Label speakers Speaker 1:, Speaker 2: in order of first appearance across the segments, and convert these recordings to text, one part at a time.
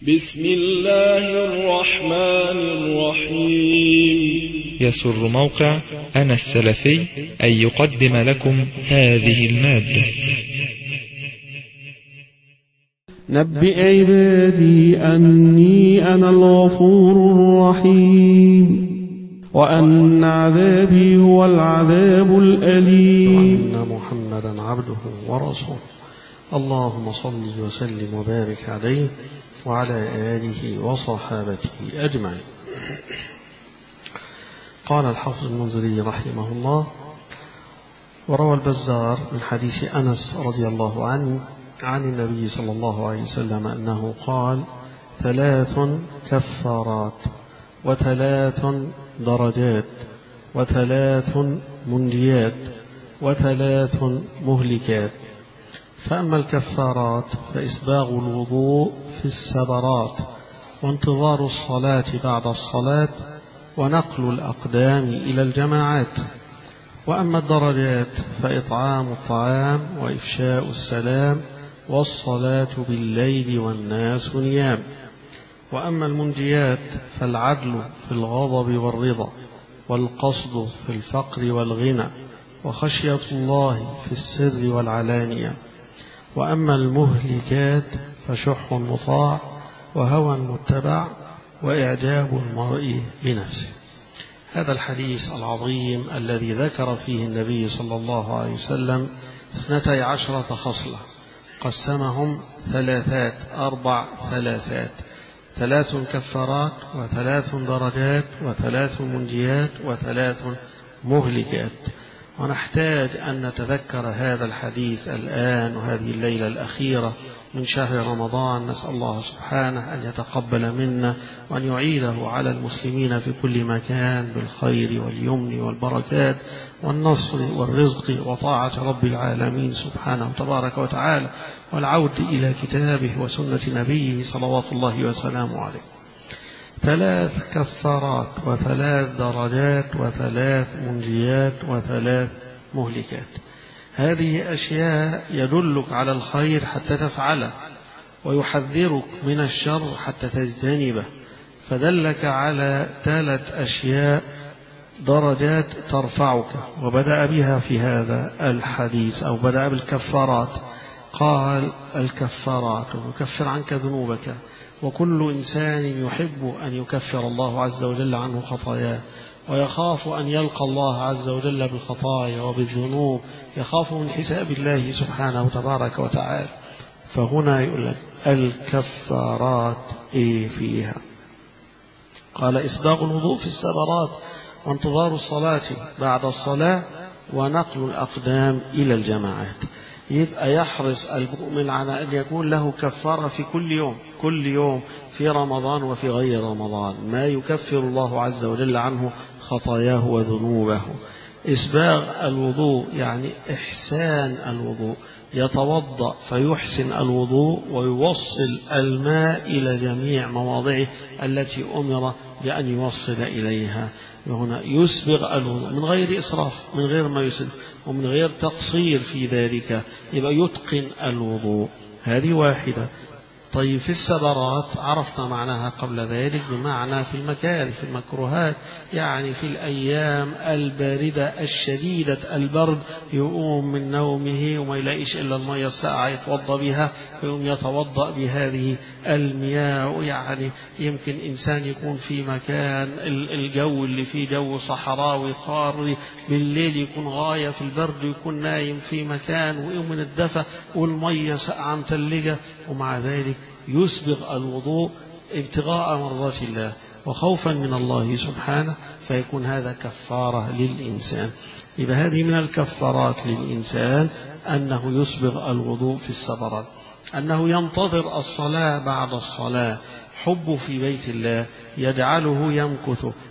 Speaker 1: بسم الله الرحمن الرحيم.
Speaker 2: يسر موقع أنا السلفي أن يقدم لكم هذه المادة.
Speaker 3: نبئ عبادي أني أنا الغفور الرحيم وأن عذابي هو العذاب الأليم.
Speaker 4: وأن محمدا عبده ورسوله. اللهم صل وسلم وبارك عليه وعلى آله وصحابته أجمعين. قال الحافظ المنذري رحمه الله: وروى البزار من حديث أنس رضي الله عنه عن النبي صلى الله عليه وسلم أنه قال: 3 كفارات، و3 درجات، و3 منجيات، و3 مهلكات. فأما الكفارات فإسباغ الوضوء في السبرات، وانتظار الصلاة بعد الصلاة، ونقل الأقدام إلى الجماعات. وأما الدرجات فإطعام الطعام، وإفشاء السلام، والصلاة بالليل والناس نيام. وأما المنجيات فالعدل في الغضب والرضا، والقصد في الفقر والغنى، وخشية الله في السر والعلانية. وأما المهلكات فشح مطاع، وهوى متبع، وإعجاب المرء بنفسه. هذا الحديث العظيم الذي ذكر فيه النبي صلى الله عليه وسلم 12 خصلة، قسمهم 4 ثلاثات: 3 كفارات، و3 درجات، و3 منجيات، و3 مهلكات. ونحتاج أن نتذكر هذا الحديث الآن وهذه الليلة الأخيرة من شهر رمضان. نسأل الله سبحانه أن يتقبل منا وأن يعيده على المسلمين في كل مكان بالخير واليمن والبركات والنصر والرزق وطاعة رب العالمين سبحانه تبارك وتعالى، والعود إلى كتابه وسنة نبيه صلوات الله وسلامه عليه. 3 كفارات، و3 درجات، و3 منجيات، و3 مهلكات. هذه أشياء يدلك على الخير حتى تفعله، ويحذرك من الشر حتى تجتنبه. فدلك على 3 أشياء درجات ترفعك، وبدأ بها في هذا الحديث، أو بدأ بالكفارات. قال: الكفارات يكفر عنك ذنوبك، وكل إنسان يحب أن يكفر الله عز وجل عنه خطاياه، ويخاف أن يلقى الله عز وجل بالخطايا وبالذنوب، يخاف من حساب الله سبحانه تبارك وتعالى. فهنا يقول لك الكفارات فيها. قال: إسباغ الوضوء في السبرات، وانتظار الصلاة بعد الصلاة، ونقل الأقدام إلى الجماعات. يبقى يحرص المؤمن على أن يكون له كفارة في كل يوم في رمضان وفي غير رمضان، ما يكفر الله عز وجل عنه خطاياه وذنوبه. إسباغ الوضوء يعني إحسان الوضوء، يتوضأ فيحسن الوضوء ويوصل الماء إلى جميع مواضعه التي أمر بأن يوصل إليها. هنا يسبغ الوضوء من غير إسراف، من غير ما يسرف، ومن غير تقصير في ذلك، يبقى يتقن الوضوء. هذه واحدة. طيب في السبرات عرفنا معناها قبل ذلك، بمعنى في المكاره، في المكروهات، يعني في الأيام الباردة الشديدة البرد، يقوم من نومه وما يلاقيش إلا المياه الساقعة يتوضأ بها، يقوم يتوضأ بهذه المياه. يعني يمكن إنسان يكون في مكان الجو اللي فيه جو صحراوي قاري، بالليل يكون غاية في البرد، يكون نايم في مكان ويقوم من الدفا والمياه ساقعة متلجة، ومع ذلك يسبغ الوضوء ابتغاء مرضات الله وخوفا من الله سبحانه، فيكون هذا كفارة للإنسان. يبقى هذه من الكفارات للإنسان أنه يسبغ الوضوء في السبرات، أنه ينتظر الصلاة بعد الصلاة. حب في بيت الله يجعله يمكث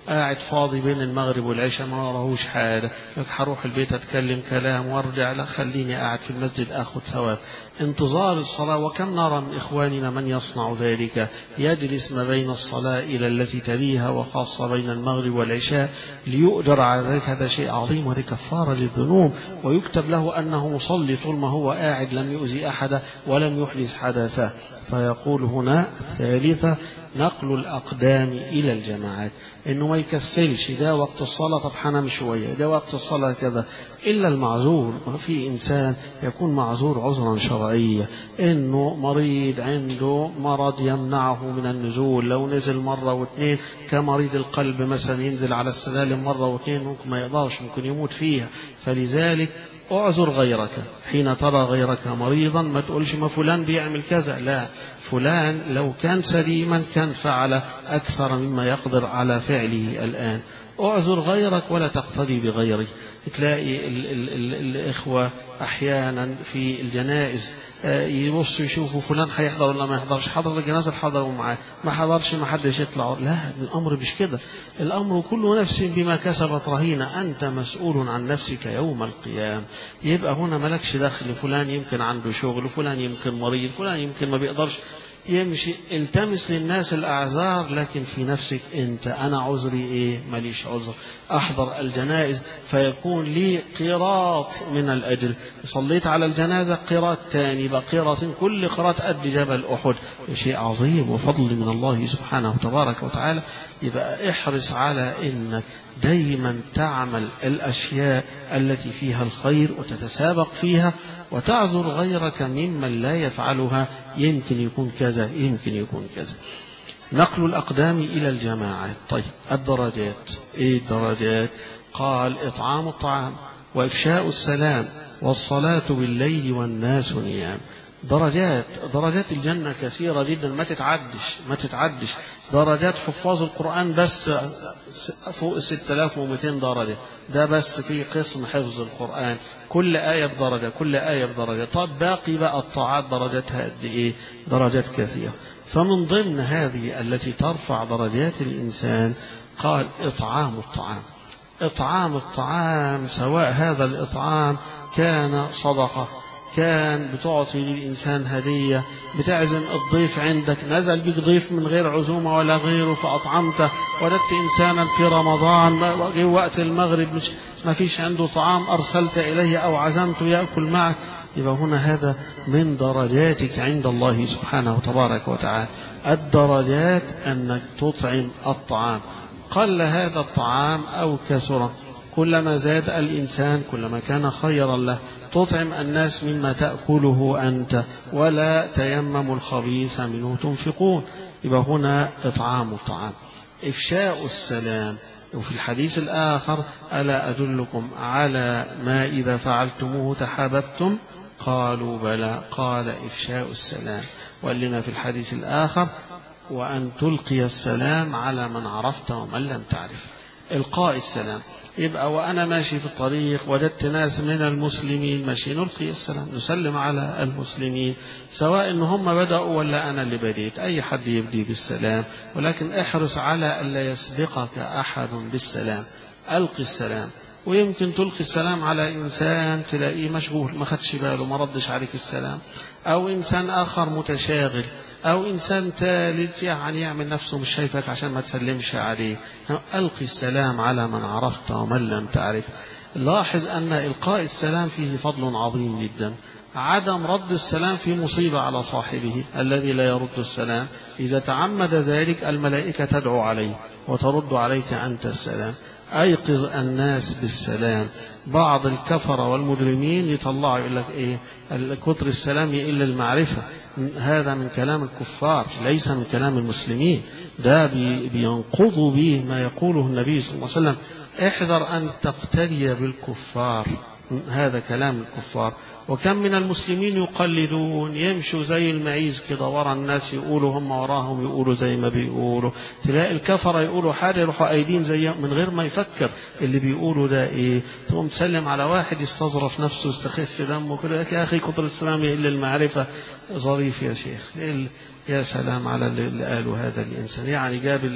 Speaker 4: قاعد فاضي بين المغرب والعشاء ما وراهوش حاجة، هروح البيت أتكلم كلام وارجع، لا خليني قاعد في المسجد أخذ ثواب. انتظار الصلاة، وكم نرى من إخواننا من يصنع ذلك، يجلس ما بين الصلاة إلى التي تليها وخاصة بين المغرب والعشاء ليؤجر على ذلك. هذا شيء عظيم وهذه كفارة للذنوب، ويكتب له أنه مصلي طول ما هو قاعد لم يؤذي أحدا ولم يحدث حدثا. فيقول هنا الثالثة نقل الأقدام إلى الجماعات، إنه ما يكسلش ده وقت الصلاة طب حنام شوية، ده وقت الصلاة كذا، إلا المعذور. في إنسان يكون معذور عذرا شرعيا، إنه مريض عنده مرض يمنعه من النزول، لو نزل مرة واثنين كمريض القلب مثلا ينزل على السلالم مرة واثنين ممكن ما يقدرش، ممكن يموت فيها. فلذلك اعذر غيرك حين ترى غيرك مريضا، ما تقولش ما فلان بيعمل كذا، لا، فلان لو كان سليما كان فعل أكثر مما يقدر على فعله الآن. اعذر غيرك ولا تقتدي بغيره. تلاقي الإخوة أحيانا في الجنائز يبصوا يشوفوا فلان هيحضر ولا ما يحضرش، حضر الجنازة حضروا معاه، ما حضرش ما حدش يطلع. لا، الأمر مش كده، الأمر كل نفس بما كسبت رهينة، أنت مسؤول عن نفسك يوم القيامة. يبقى هنا ملكش دخل، فلان يمكن عنده شغل، فلان يمكن مريض، فلان يمكن ما بيقدرش يمشي. التمس للناس الأعذار، لكن في نفسك أنت أنا عذري إيه؟ ماليش عذر. أحضر الجنائز فيكون لي قيراط من الأجر، صليت على الجنازة قيراط تاني، بقيراط كل قيراط قد جبل أحد، شيء عظيم وفضل من الله سبحانه وتبارك وتعالى. يبقى احرص على إنك دايما تعمل الأشياء التي فيها الخير وتتسابق فيها، وتعذر غيرك ممن لا يفعلها، يمكن يكون كذا يمكن يكون كذا. نقل الأقدام إلى الجماعات. طيب الدرجات، إيه الدرجات؟ قال إطعام الطعام وإفشاء السلام والصلاة بالليل والناس نيام. درجات الجنة كثيرة جدا، ما تتعدش. درجات حفاظ القرآن بس فوق 6200 درجة، ده بس في قسم حفظ القرآن، كل آية بدرجة، كل آية بدرجة. طب باقي بقى الطاعات درجاتها قد إيه؟ درجات كثيرة. فمن ضمن هذه التي ترفع درجات الإنسان قال إطعام الطعام. إطعام الطعام، سواء هذا الإطعام كان صدقة، كان بتعطي للإنسان هدية، بتعزم الضيف عندك، نزل بك ضيف من غير عزومة ولا غيره فأطعمته، وجدت إنسانا في رمضان وقت المغرب ما فيش عنده طعام أرسلت إليه أو عزمته يأكل معك، يبقى هنا هذا من درجاتك عند الله سبحانه وتبارك وتعالى. الدرجات أنك تطعم الطعام، قل هذا الطعام أو كثر، كلما زاد الإنسان كلما كان خيرا له. تطعم الناس مما تأكله أنت، ولا تيمموا الخبيث منه تنفقون. يبقى هنا إطعام الطعام. إفشاء السلام، وفي الحديث الآخر ألا أدلكم على ما إذا فعلتموه تحاببتم؟ قالوا بلى، قال إفشاء السلام. وقال لنا في الحديث الآخر وأن تلقي السلام على من عرفت ومن لم تعرف. إلقاء السلام، يبقى وأنا ماشي في الطريق وجدت ناس من المسلمين ماشي، نلقي السلام، نسلم على المسلمين، سواء إن هم بدأوا ولا أنا اللي بديت، أي حد يبدي بالسلام، ولكن احرص على ألا يسبقك أحد بالسلام. ألقي السلام. ويمكن تلقي السلام على إنسان تلاقيه مشغول ما خدش باله ما ردش عليك السلام، أو إنسان آخر متشاغل، أو إنسان ثالث يعني يعمل نفسه مش شايفك عشان ما تسلمش عليه. ألقي السلام على من عرفت ومن لم تعرف. لاحظ أن إلقاء السلام فيه فضل عظيم جدا. عدم رد السلام في مصيبة على صاحبه الذي لا يرد السلام، إذا تعمد ذلك الملائكة تدعو عليه وترد عليك أنت السلام. أيقظ الناس بالسلام. بعض الكفر والمجرمين يطلعوا يقول لك إيه كتر السلام إلا المعرفة، هذا من كلام الكفار ليس من كلام المسلمين، ده بينقضوا به ما يقوله النبي صلى الله عليه وسلم. احذر أن تقتدي بالكفار، هذا كلام الكفار. وكم من المسلمين يقلدون، يمشوا زي المعيز كده ورا الناس، يقولوا هم وراهم يقولوا زي ما بيقولوا. تلاقي الكفرة يقولوا حاجة يروحوا أيدين زيهم من غير ما يفكر اللي بيقولوا ده إيه. ثم تسلم على واحد يستظرف نفسه يستخف دمه كده، يا أخي كتر السلام إلا المعرفة. ظريف يا شيخ، يا سلام على اللي قالوا هذا الإنسان، يعني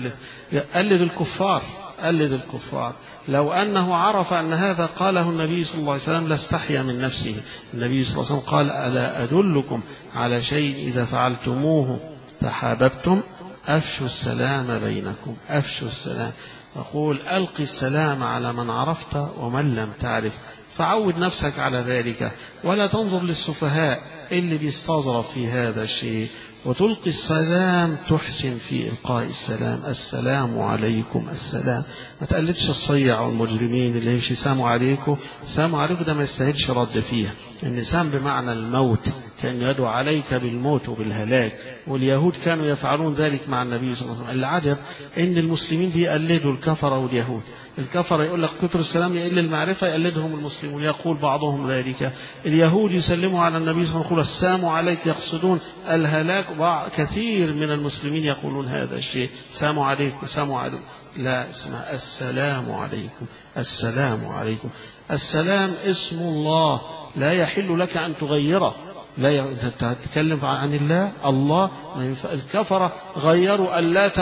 Speaker 4: قلد الكفار، قلد الكفار. لو أنه عرف أن هذا قاله النبي صلى الله عليه وسلم لاستحيا من نفسه. النبي صلى الله عليه وسلم قال: ألا أدلكم على شيء إذا فعلتموه تحاببتم؟ أفشوا السلام بينكم، أفشوا السلام. يقول: ألقي السلام على من عرفت ومن لم تعرف، فعود نفسك على ذلك، ولا تنظر للسفهاء اللي بيستظرف في هذا الشيء. وتلقي السلام، تحسن في إلقاء السلام. السلام عليكم، السلام. ما تقلدش الصيع والمجرمين اللي يمشي سلام عليكم، سلام عليكم، ده ما يستاهلش رد فيها. النسام بمعنى الموت، كان يدعو عليك بالموت وبالهلاك. واليهود كانوا يفعلون ذلك مع النبي صلى الله عليه وسلم. العجب ان المسلمين بيقلدوا الكفرة واليهود. الكفرة يقول لك كثر السلام يقل المعرفة، يقلدهم المسلمون. يقول بعضهم ذلك. اليهود يسلموا على النبي صلى الله عليه وسلم يقول: السلام عليك، يقصدون الهلاك. كثير من المسلمين يقولون هذا الشيء: السلام عليكم، السلام عليكم. لا، اسمها السلام عليكم، السلام عليكم. السلام اسم الله، لا يحل لك أن تغيره. لا أنت تتكلم عن الله. الكفرة غيروا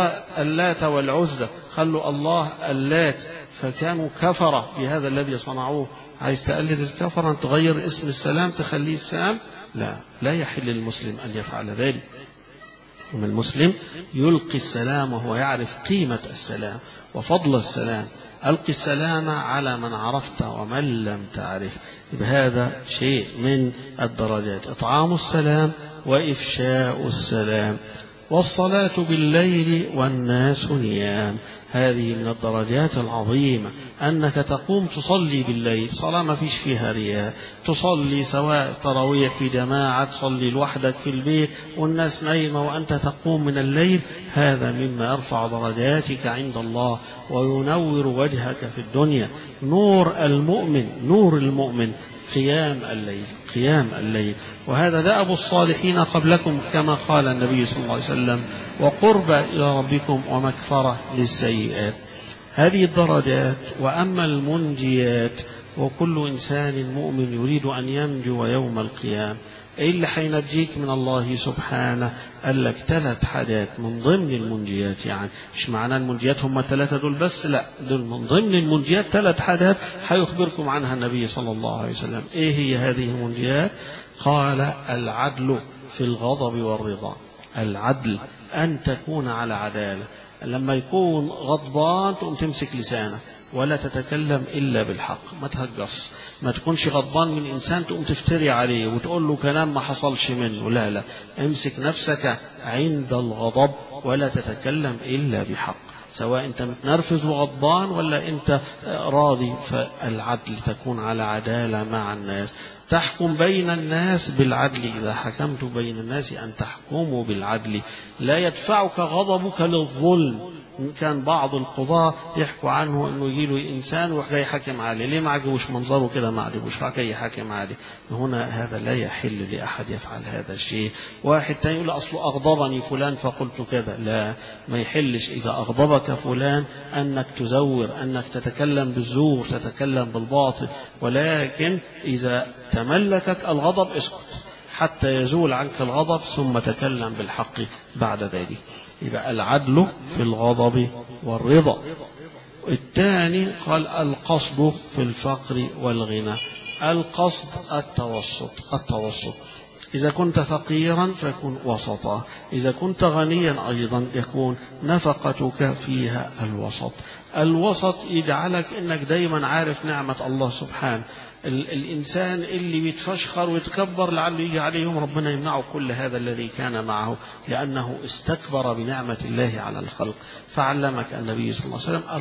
Speaker 4: اللات والعزى، خلوا الله اللات، فكانوا كفرة بهذا الذي صنعوه. عايز تقلد الكفرة أن تغير اسم السلام تخليه السلام؟ لا يحل للمسلم أن يفعل ذلك. ومن المسلم يلقي السلام وهو يعرف قيمة السلام وفضل السلام. ألقي السلام على من عرفت ومن لم تعرف. بهذا شيء من الدرجات: إطعام السلام وإفشاء السلام. والصلاة بالليل والناس نيام. هذه من الدرجات العظيمة، أنك تقوم تصلي بالليل، صلاة ما فيش فيها رياء. تصلي سواء تراويح في جماعة، تصلي لوحدك في البيت والناس نايمة وأنت تقوم من الليل. هذا مما يرفع درجاتك عند الله وينور وجهك في الدنيا. نور المؤمن قيام الليل، قيام الليل. وهذا دأب الصالحين قبلكم، كما قال النبي صلى الله عليه وسلم: وقرب إلى ربكم ومكفرة للسيئات. هذه الدرجات. وأما المنجيات، وكل إنسان مؤمن يريد أن ينجو يوم القيامة. إيه اللي حينجيك من الله سبحانه؟ قال لك 3 حاجات من ضمن المنجيات. يعني مش معنى المنجيات هم 3 دول بس، لا، دول من ضمن المنجيات 3 حاجات حيخبركم عنها النبي صلى الله عليه وسلم. إيه هي هذه المنجيات؟ قال: العدل في الغضب والرضا. العدل، أن تكون على عدالة. لما يكون غضبان تقوم تمسك لسانك ولا تتكلم إلا بالحق، ما تهجص. ما تكونش غضبان من إنسان تقوم تفتري عليه وتقول له كلام ما حصلش منه. لا، امسك نفسك عند الغضب ولا تتكلم إلا بحق، سواء أنت متنرفز وغضبان ولا أنت راضي. فالعدل، تكون على عدالة مع الناس. تحكم بين الناس بالعدل. إذا حكمت بين الناس أن تحكموا بالعدل. لا يدفعك غضبك للظلم. كان بعض القضاة يحكوا عنه أنه يجيله إنسان ويروح جاي حاكم عليه. ليه ما عجبوش منظره كده؟ ما عجبوش فجاي حاكم عليه. هنا هذا لا يحل لأحد يفعل هذا الشيء. واحد تاني يقول: أصله أغضبني فلان فقلت كذا. لا، ما يحلش إذا أغضبك فلان أنك تزور، أنك تتكلم بالزور، تتكلم بالباطل. ولكن إذا تملكك الغضب اسكت حتى يزول عنك الغضب، ثم تكلم بالحق بعد ذلك. يبقى العدل في الغضب والرضا. الثاني قال: القصد في الفقر والغنى. القصد التوسط. إذا كنت فقيرا فيكون وسطا، إذا كنت غنيا أيضا يكون نفقتك فيها الوسط. الوسط يجعلك إنك دايما عارف نعمة الله سبحانه. الإنسان اللي بيتفشخر ويتكبر لعله يجي عليه يوم ربنا يمنعه كل هذا الذي كان معه، لأنه استكبر بنعمة الله على الخلق. فعلمك النبي صلى الله عليه وسلم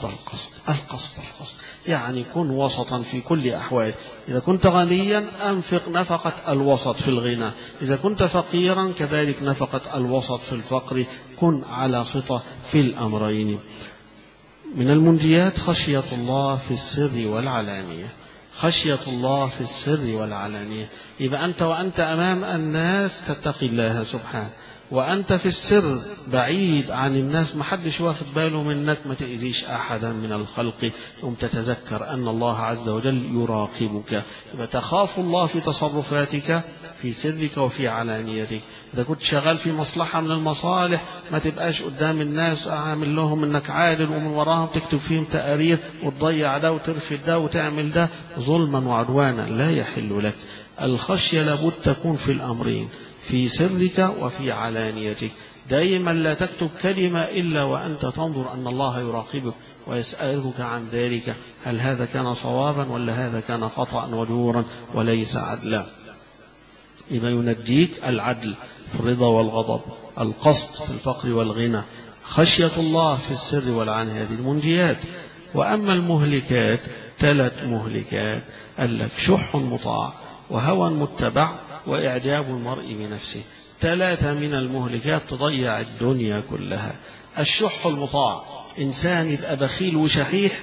Speaker 4: القصد. يعني كن وسطا في كل أحوال. إذا كنت غنيا أنفق نفقة الوسط في الغنى، إذا كنت فقيرا كذلك نفقة الوسط في الفقر. كن على سطة في الأمرين. من المنجيات خشية الله في السر والعلانية. خشية الله في السر والعلانية. يبقى أنت وأنت أمام الناس تتقي الله سبحانه، وأنت في السر بعيد عن الناس، محدش واخد باله منك، ما تأذيش أحدا من الخلق، ثم تتذكر أن الله عز وجل يراقبك. يبقى تخاف الله في تصرفاتك في سرك وفي علانيتك. إذا كنت شغال في مصلحة من المصالح ما تبقاش قدام الناس عامل لهم أنك عادل، ومن وراهم تكتب فيهم تقارير وتضيع ده وترفد ده وتعمل ده ظلما وعدوانا، لا يحل لك. الخشية لابد تكون في الأمرين، في سرك وفي علانيتك. دائما لا تكتب كلمة إلا وأنت تنظر أن الله يراقبك ويسألك عن ذلك، هل هذا كان صوابا ولا هذا كان خطأ وجورا وليس عدلا. إما ينجيك العدل في الرضا والغضب، القصد في الفقر والغنى، خشية الله في السر والعلن، هذه المنجيات. وأما المهلكات 3 مهلكات، قال لك شح مطاع وهوى متبع وإعجاب المرء بنفسه. 3 من المهلكات تضيع الدنيا كلها. الشح المطاع، إنسان يبقى بخيل وشحيح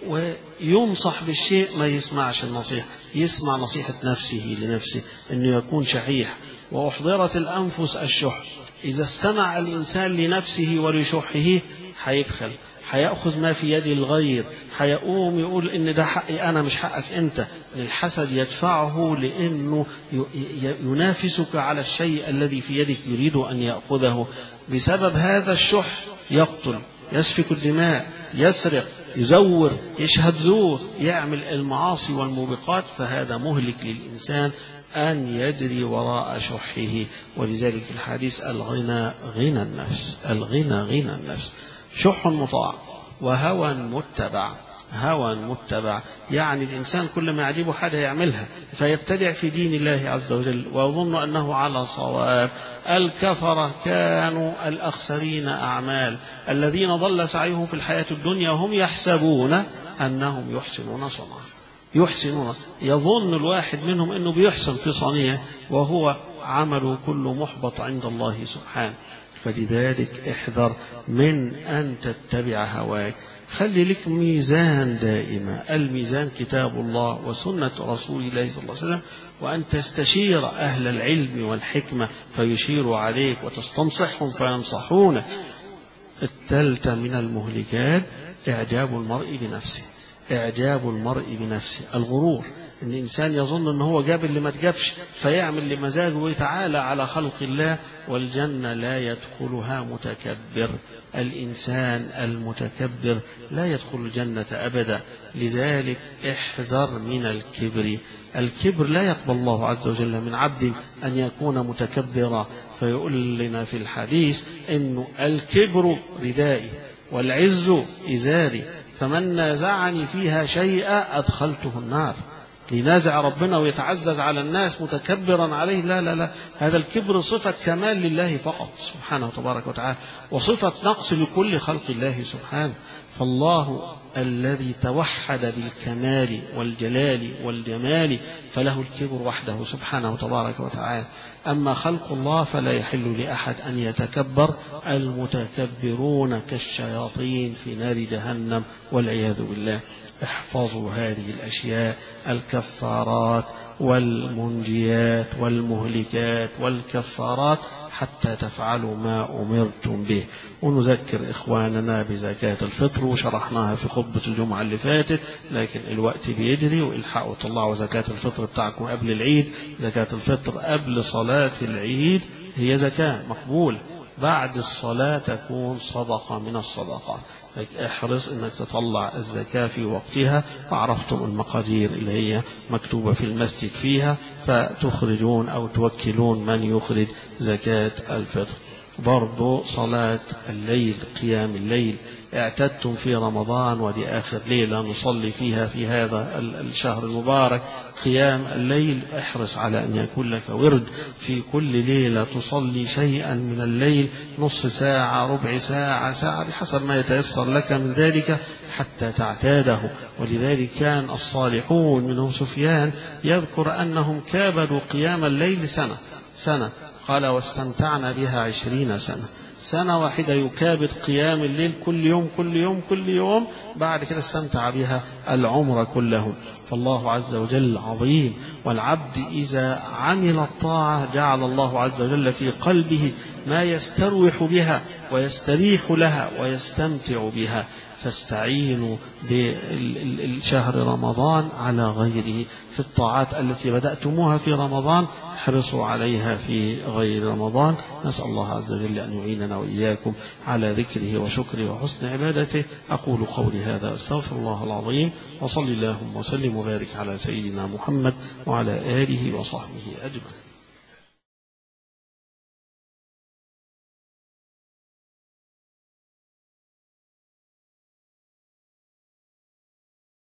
Speaker 4: وينصح بالشيء ما يسمعش النصيحة، يسمع نصيحة نفسه لنفسه أنه يكون شحيح. وأحضرت الأنفس الشح، إذا استمع الإنسان لنفسه ولشحه هيبخل، هيأخذ ما في يد الغير، هيقوم يقول إن ده حقي أنا مش حقك أنت. الحسد يدفعه لأنه ينافسك على الشيء الذي في يدك، يريد أن يأخذه. بسبب هذا الشح يقتل، يسفك الدماء، يسرق، يزور، يشهد زور، يعمل المعاصي والموبقات. فهذا مهلك للإنسان أن يجري وراء شحه. ولذلك في الحديث الغنى غنى النفس، الغنى غنى النفس. شح مطاع وهوى متبع. هوى متبع يعني الإنسان كل ما يعجبه حاجة يعملها، فيبتدع في دين الله عز وجل ويظن أنه على صواب. الكفرة كانوا الأخسرين أعمال، الذين ضل سعيهم في الحياة الدنيا وهم يحسبون أنهم يحسنون صنعا. يحسنون، يظن الواحد منهم أنه بيحسن في صنيعه وهو عمله كله محبط عند الله سبحانه. فلذلك احذر من أن تتبع هواك، خلي لك ميزان دائما. الميزان كتاب الله وسنة رسول الله صلى الله عليه وسلم، وأن تستشير أهل العلم والحكمة فيشيروا عليك، وتستنصحهم فينصحونك. 3 من المهلكات إعجاب المرء بنفسه. إعجاب المرء بنفسه، الغرور، إن الإنسان يظن أنه هو جاب اللي ما تجابش فيعمل لمزاجه ويتعالى على خلق الله. والجنة لا يدخلها متكبر، الإنسان المتكبر لا يدخل الجنة أبدا. لذلك احذر من الكبر. الكبر لا يقبل الله عز وجل من عبد أن يكون متكبرا. فيقول لنا في الحديث إنه الكبر ردائي والعز إزاري، فمن نازعني فيها شيئا أدخلته النار. لينازع ربنا ويتعزز على الناس متكبرا عليه، لا لا لا، هذا الكبر صفة كمال لله فقط سبحانه وتبارك وتعالى، وصفة نقص لكل خلق الله سبحانه. فالله الذي توحد بالكمال والجلال والجمال فله الكبر وحده سبحانه وتبارك وتعالى. أما خلق الله فلا يحل لأحد أن يتكبر، المتكبرون كالشياطين في نار جهنم والعياذ بالله. احفظوا هذه الأشياء، الكفارات والمنجيات والمهلكات والكفارات، حتى تفعلوا ما أمرتم به. ونذكر إخواننا بزكاة الفطر، وشرحناها في خطبة الجمعة اللي فاتت، لكن الوقت بيجري، والحقوا طلعوا زكاة الفطر بتاعكم قبل العيد. زكاة الفطر قبل صلاة العيد هي زكاة مقبولة، بعد الصلاة تكون صدقة من الصدقات. احرص انك تطلع الزكاة في وقتها، وعرفتم المقادير اللي هي مكتوبة في المسجد فيها، فتخرجون او توكلون من يخرج زكاة الفطر. برضو صلاة الليل، قيام الليل، اعتدتم في رمضان ودي آخر ليلة نصلي فيها في هذا الشهر المبارك قيام الليل، احرص على أن يكون لك ورد في كل ليلة تصلي شيئا من الليل، نص ساعة، ربع ساعة، ساعة، بحسب ما يتيسر لك من ذلك حتى تعتاده. ولذلك كان الصالحون منهم سفيان يذكر أنهم كابدوا قيام الليل سنة، قال واستمتعنا بها 20 سنة. سنة واحدة يكابد قيام الليل كل يوم كل يوم كل يوم، بعد كده استمتع بها العمر كله. فالله عز وجل عظيم، والعبد إذا عمل الطاعة جعل الله عز وجل في قلبه ما يستروح بها ويستريح لها ويستمتع بها. فاستعينوا بالشهر رمضان على غيره في الطاعات التي بدأتموها في رمضان، احرصوا عليها في غير رمضان. نسأل الله عز وجل أن يعيننا وإياكم على ذكره وشكره وحسن عبادته. أقول قولي هذا أستغفر الله العظيم، وصل اللهم وسلم وبارك على سيدنا محمد وعلى آله وصحبه أجمعين.